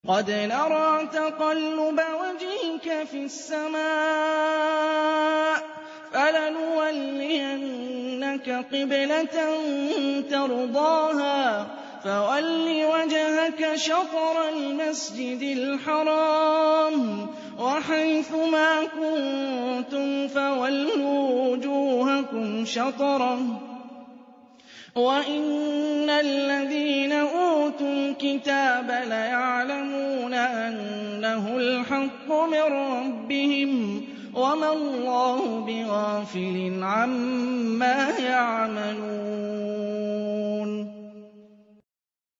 قَدْ نَرَىٰ تَقَلُّبَ وَجْهِكَ فِي السَّمَاءِ ۖ فَلَنُوَلِّيَنَّكَ قِبْلَةً تَرْضَاهَا ۚ فَوَلِّ وَجْهَكَ شَطْرَ الْمَسْجِدِ الْحَرَامِ ۚ وَحَيْثُ مَا كُنتُمْ فَوَلُّوا وُجُوهَكُمْ شَطْرَهُ ۗ وَإِنَّ الَّذِينَ أُوتُوا الْكِتَابَ لَيَعْلَمُونَ أَنَّهُ الْحَقُّ مِن رَّبِّهِمْ ۗ وَمَا اللَّهُ بِغَافِلٍ عَمَّا يَعْمَلُونَ